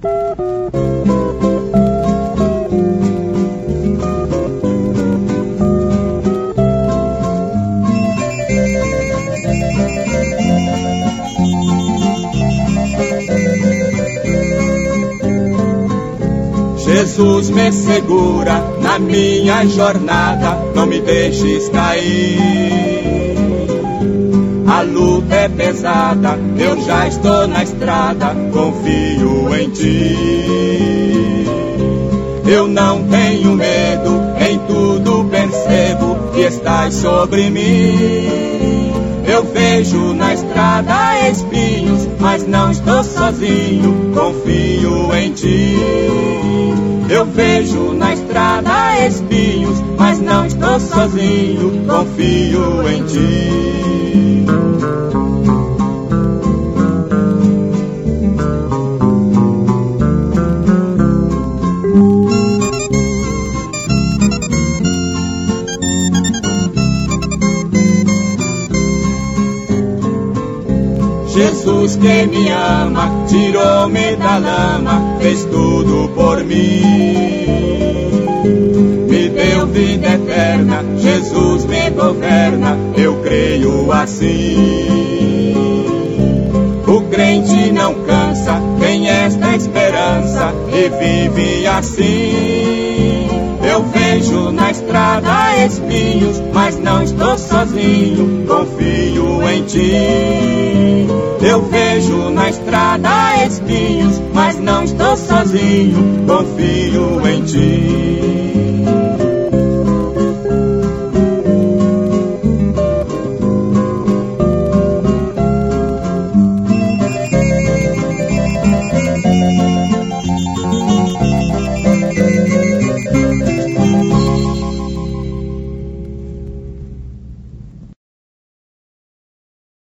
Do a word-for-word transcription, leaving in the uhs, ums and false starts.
Jesus me segura na minha jornada, não me deixes cair. A luta é pesada, eu já estou na estrada, confio em ti. Eu não tenho medo, em tudo percebo que estás sobre mim. Eu vejo na estrada espinhos, mas não estou sozinho, confio em ti. Eu vejo na estrada espinhos, mas não estou sozinho, confio em ti. Jesus que me ama, tirou-me da lama, fez tudo por mim. Me deu vida eterna, Jesus me governa, eu creio assim. O crente não cansa, tem esta esperança e vive assim. Eu vejo na estrada espinhos, mas não estou sozinho, confio em ti. Eu vejo na estrada espinhos, mas não estou sozinho, confio em ti.